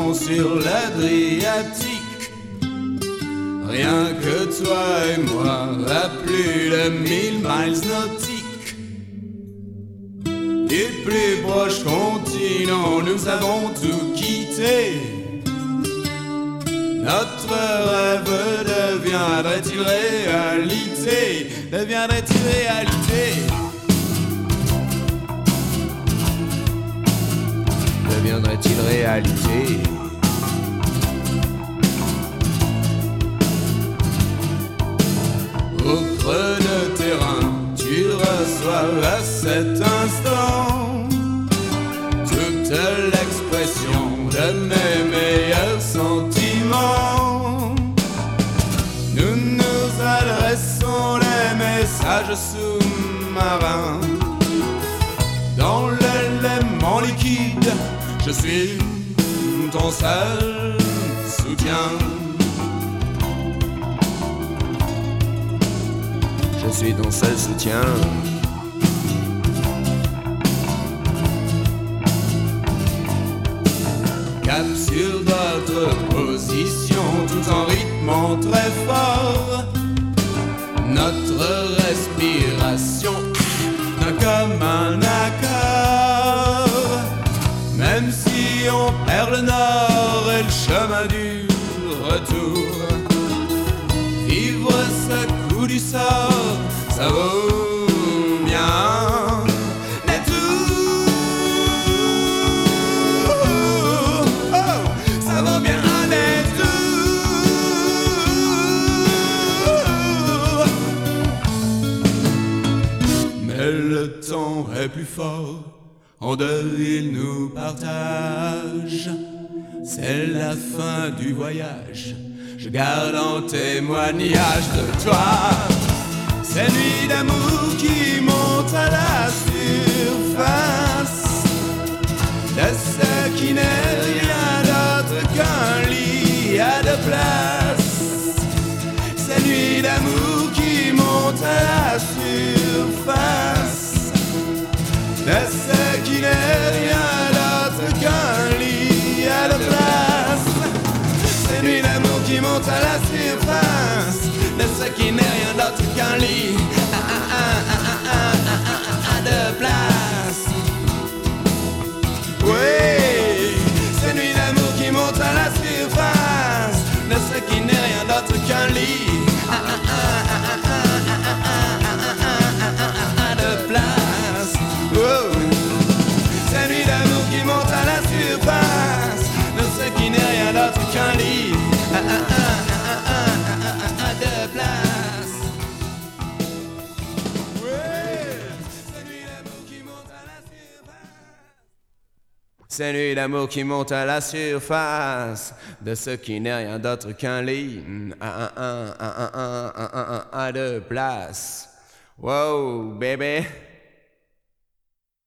sont sur l'Adriatique. Rien que toi et moi, à plus de 1000 miles nautiques. Du plus proche continent, nous avons tout quitté. Notre rêve deviendrait-il réalité? Deviendrait-il réalité? Deviendrait-il réalité? Au creux de terrain, tu reçois à cet instant toute l'expression de mes meilleurs sentiments. Nous nous adressons les messages sous-marins. Dans l'élément liquide, je suis ton seul soutien. Je suis ton seul soutien. Cap sur votre position, tout en rythmant très fort. Notre respiration d'un commun accord. Même si on perd le nord et le chemin du retour, vivre ce coup du sort, ça vaut bien les tours. Oh, ça vaut bien les tours. Mais le temps est plus fort, en deux il nous partage. C'est la fin du voyage, je garde en témoignage de toi ces nuits d'amour qui montent à la surface de ce qui n'est rien d'autre qu'un lit à deux places. Ces nuits d'amour qui montent à la surface de ce qui n'est rien d'autre qu'un lit à deux places. Ces nuits d'amour qui montent à la surface de ce qui n'est rien d'autre qu'un lit à deux places. Oui, ces nuits d'amour qui montent à la surface de ce qui n'est rien d'autre qu'un lit à deux places. Oh. Ces nuits d'amour qui montent à la surface de ce qui n'est rien d'autre qu'un lit à deux places. Ces nuits d'amour qui montent à la surface de ce qui n'est rien d'autre qu'un lit à deux places. Wow, baby.